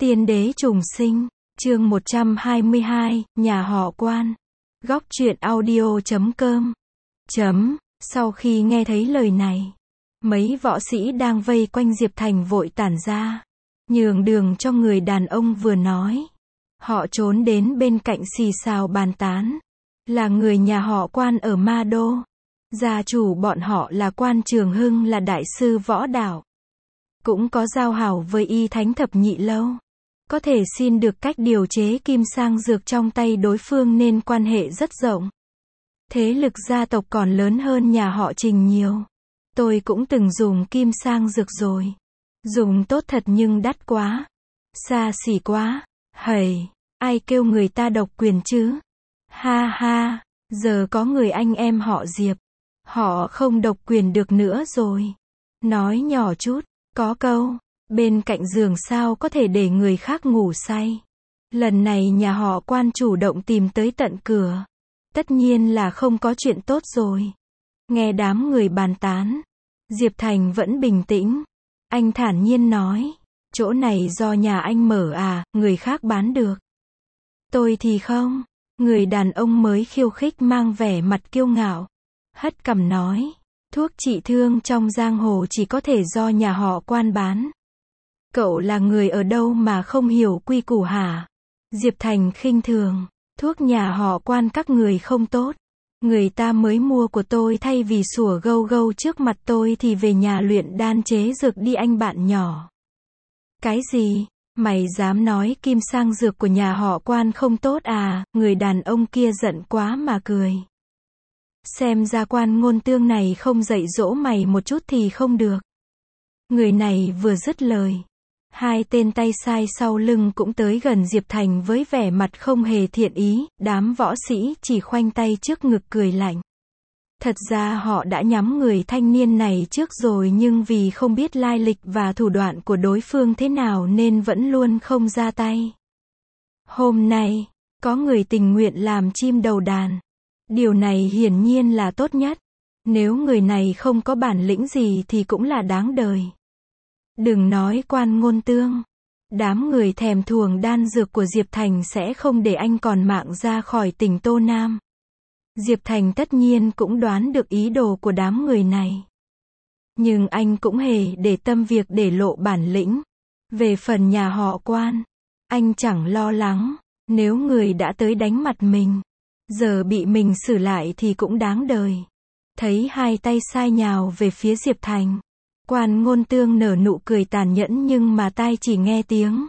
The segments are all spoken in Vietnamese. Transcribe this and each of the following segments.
Tiên đế trùng sinh, chương 122, nhà họ Quan. Góc truyện audio.com. Sau khi nghe thấy lời này, mấy võ sĩ đang vây quanh Diệp Thành vội tản ra, nhường đường cho người đàn ông vừa nói. Họ trốn đến bên cạnh xì xào bàn tán. Là người nhà họ Quan ở Ma Đô. Gia chủ bọn họ là Quan Trường Hưng, là đại sư võ đạo. Cũng có giao hảo với Y Thánh Thập Nhị Lâu. Có thể xin được cách điều chế kim sang dược trong tay đối phương nên quan hệ rất rộng. Thế lực gia tộc còn lớn hơn nhà họ Trình nhiều. Tôi cũng từng dùng kim sang dược rồi. Dùng tốt thật nhưng đắt quá. Xa xỉ quá. Hầy, ai kêu người ta độc quyền chứ? Ha ha, giờ có người anh em họ Diệp. Họ không độc quyền được nữa rồi. Nói nhỏ chút, có câu, bên cạnh giường sao có thể để người khác ngủ say. Lần này nhà họ Quan chủ động tìm tới tận cửa. Tất nhiên là không có chuyện tốt rồi. Nghe đám người bàn tán, Diệp Thành vẫn bình tĩnh. Anh thản nhiên nói, chỗ này do nhà anh mở à, người khác bán được. Tôi thì không. Người đàn ông mới khiêu khích mang vẻ mặt kiêu ngạo. Hất cằm nói, thuốc trị thương trong giang hồ chỉ có thể do nhà họ Quan bán. Cậu là người ở đâu mà không hiểu quy củ hả? Diệp Thành khinh thường, thuốc nhà họ Quan các người không tốt. Người ta mới mua của tôi thay vì sủa gâu gâu trước mặt tôi thì về nhà luyện đan chế dược đi anh bạn nhỏ. Cái gì? Mày dám nói kim sang dược của nhà họ Quan không tốt à? Người đàn ông kia giận quá mà cười. Xem ra Quan Ngôn Tương này không dạy dỗ mày một chút thì không được. Người này vừa dứt lời, hai tên tay sai sau lưng cũng tới gần Diệp Thành với vẻ mặt không hề thiện ý. Đám võ sĩ chỉ khoanh tay trước ngực cười lạnh. Thật ra họ đã nhắm người thanh niên này trước rồi, nhưng vì không biết lai lịch và thủ đoạn của đối phương thế nào nên vẫn luôn không ra tay. Hôm nay, có người tình nguyện làm chim đầu đàn. Điều này hiển nhiên là tốt nhất. Nếu người này không có bản lĩnh gì thì cũng là đáng đời. Đừng nói Quan Ngôn Tương. Đám người thèm thuồng đan dược của Diệp Thành sẽ không để anh còn mạng ra khỏi tỉnh Tô Nam. Diệp Thành tất nhiên cũng đoán được ý đồ của đám người này. Nhưng anh cũng hề để tâm việc để lộ bản lĩnh. Về phần nhà họ Quan, anh chẳng lo lắng. Nếu người đã tới đánh mặt mình, giờ bị mình xử lại thì cũng đáng đời. Thấy hai tay sai nhào về phía Diệp Thành, Quan Ngôn Tương nở nụ cười tàn nhẫn nhưng mà tai chỉ nghe tiếng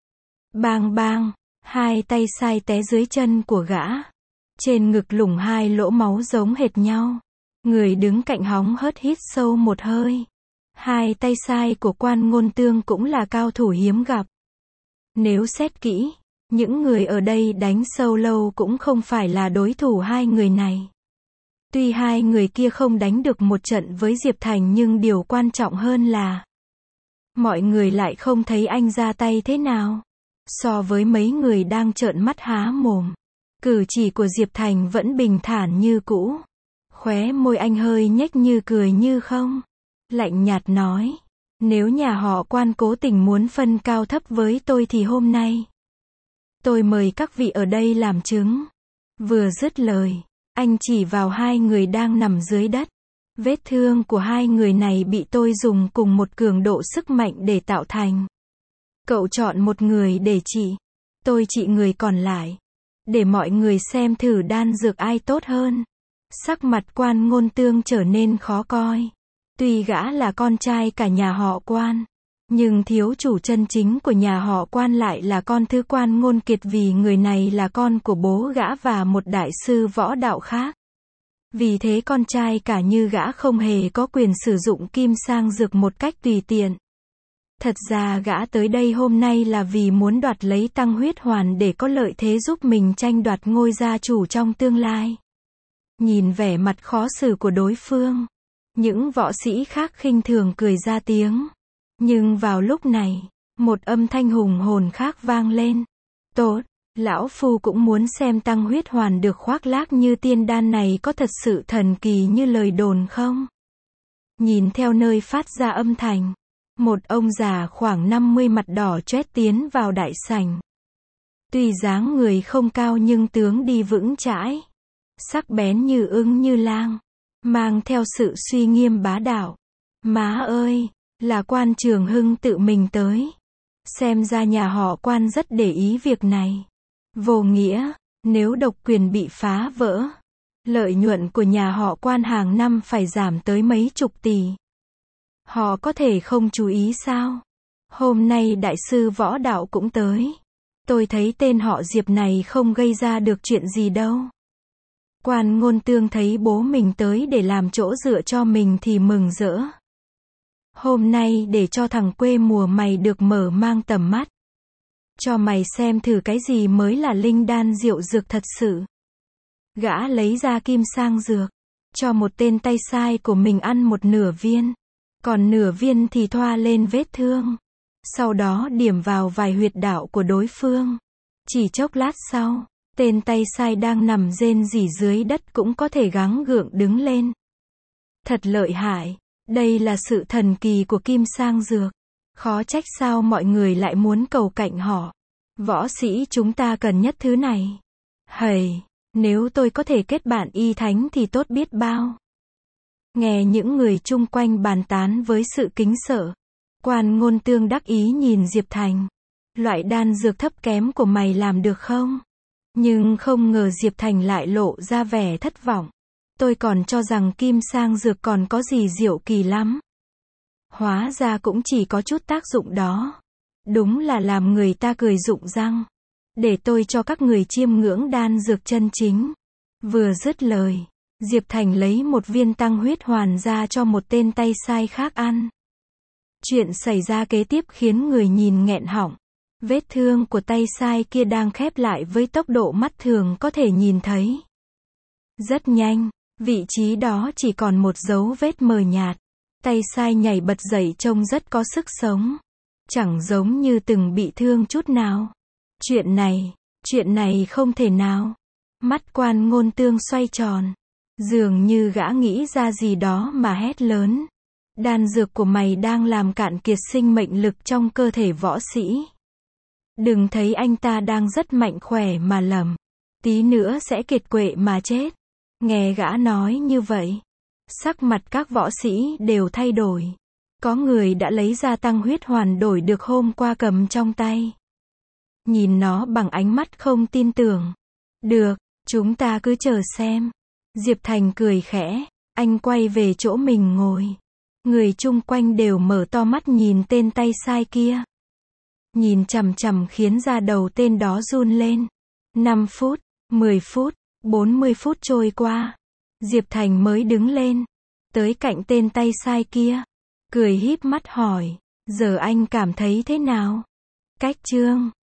bang bang, hai tay sai té dưới chân của gã. Trên ngực lủng hai lỗ máu giống hệt nhau. Người đứng cạnh hóng hớt hít sâu một hơi. Hai tay sai của Quan Ngôn Tương cũng là cao thủ hiếm gặp. Nếu xét kỹ, những người ở đây đánh sâu lâu cũng không phải là đối thủ hai người này. Tuy hai người kia không đánh được một trận với Diệp Thành nhưng điều quan trọng hơn là mọi người lại không thấy anh ra tay thế nào. So với mấy người đang trợn mắt há mồm, cử chỉ của Diệp Thành vẫn bình thản như cũ. Khóe môi anh hơi nhếch như cười như không. Lạnh nhạt nói, nếu nhà họ Quan cố tình muốn phân cao thấp với tôi thì hôm nay tôi mời các vị ở đây làm chứng. Vừa dứt lời, anh chỉ vào hai người đang nằm dưới đất. Vết thương của hai người này bị tôi dùng cùng một cường độ sức mạnh để tạo thành. Cậu chọn một người để trị, tôi trị người còn lại. Để mọi người xem thử đan dược ai tốt hơn. Sắc mặt Quan Ngôn Tương trở nên khó coi. Tuy gã là con trai cả nhà họ Quan, nhưng thiếu chủ chân chính của nhà họ Quan lại là con thứ Quan Ngôn Kiệt, vì người này là con của bố gã và một đại sư võ đạo khác. Vì thế con trai cả như gã không hề có quyền sử dụng kim sang dược một cách tùy tiện. Thật ra gã tới đây hôm nay là vì muốn đoạt lấy Tăng Huyết Hoàn để có lợi thế giúp mình tranh đoạt ngôi gia chủ trong tương lai. Nhìn vẻ mặt khó xử của đối phương, những võ sĩ khác khinh thường cười ra tiếng. Nhưng vào lúc này, một âm thanh hùng hồn khác vang lên. Tốt, lão phu cũng muốn xem Tăng Huyết Hoàn được khoác lác như tiên đan này có thật sự thần kỳ như lời đồn không? Nhìn theo nơi phát ra âm thanh, Một ông già khoảng 50 mặt đỏ choét tiến vào đại sảnh. Tuy dáng người không cao nhưng tướng đi vững chãi, sắc bén như ưng như lang, mang theo sự suy nghiêm bá đạo. Má ơi, là quan Trường Hưng tự mình tới. Xem ra nhà họ Quan rất để ý việc này. Vô nghĩa, nếu độc quyền bị phá vỡ, lợi nhuận của nhà họ Quan hàng năm phải giảm tới mấy chục tỷ. Họ có thể không chú ý sao? Hôm nay đại sư võ đạo cũng tới. Tôi thấy tên họ Diệp này không gây ra được chuyện gì đâu. Quan Ngôn Tương thấy bố mình tới để làm chỗ dựa cho mình thì mừng rỡ. Hôm nay để cho thằng quê mùa mày được mở mang tầm mắt. Cho mày xem thử cái gì mới là linh đan diệu dược thật sự. Gã lấy ra kim sang dược, cho một tên tay sai của mình ăn một nửa viên. Còn nửa viên thì thoa lên vết thương. Sau đó điểm vào vài huyệt đạo của đối phương. Chỉ chốc lát sau, tên tay sai đang nằm rên rỉ dưới đất cũng có thể gắng gượng đứng lên. Thật lợi hại. Đây là sự thần kỳ của kim sang dược. Khó trách sao mọi người lại muốn cầu cạnh họ. Võ sĩ chúng ta cần nhất thứ này. Hầy, nếu tôi có thể kết bạn y thánh thì tốt biết bao. Nghe những người chung quanh bàn tán với sự kính sợ. Quan Ngôn Tương đắc ý nhìn Diệp Thành. Loại đan dược thấp kém của mày làm được không? Nhưng không ngờ Diệp Thành lại lộ ra vẻ thất vọng. Tôi còn cho rằng kim sang dược còn có gì diệu kỳ lắm. Hóa ra cũng chỉ có chút tác dụng đó. Đúng là làm người ta cười rụng răng. Để tôi cho các người chiêm ngưỡng đan dược chân chính. Vừa dứt lời, Diệp Thành lấy một viên tăng huyết hoàn ra cho một tên tay sai khác ăn. Chuyện xảy ra kế tiếp khiến người nhìn nghẹn họng. Vết thương của tay sai kia đang khép lại với tốc độ mắt thường có thể nhìn thấy. Rất nhanh, vị trí đó chỉ còn một dấu vết mờ nhạt. Tay sai nhảy bật dậy trông rất có sức sống. Chẳng giống như từng bị thương chút nào. Chuyện này không thể nào. Mắt Quan Ngôn Tương xoay tròn. Dường như gã nghĩ ra gì đó mà hét lớn. Đan dược của mày đang làm cạn kiệt sinh mệnh lực trong cơ thể võ sĩ. Đừng thấy anh ta đang rất mạnh khỏe mà lầm. Tí nữa sẽ kiệt quệ mà chết. Nghe gã nói như vậy, sắc mặt các võ sĩ đều thay đổi. Có người đã lấy ra tăng huyết hoàn đổi được hôm qua cầm trong tay. Nhìn nó bằng ánh mắt không tin tưởng. Được, chúng ta cứ chờ xem. Diệp Thành cười khẽ, anh quay về chỗ mình ngồi. Người chung quanh đều mở to mắt nhìn tên tay sai kia. Nhìn chằm chằm khiến da đầu tên đó run lên. 5 phút, 10 phút, 40 phút trôi qua. Diệp Thành mới đứng lên. Tới cạnh tên tay sai kia. Cười híp mắt hỏi. Giờ anh cảm thấy thế nào? Cách chương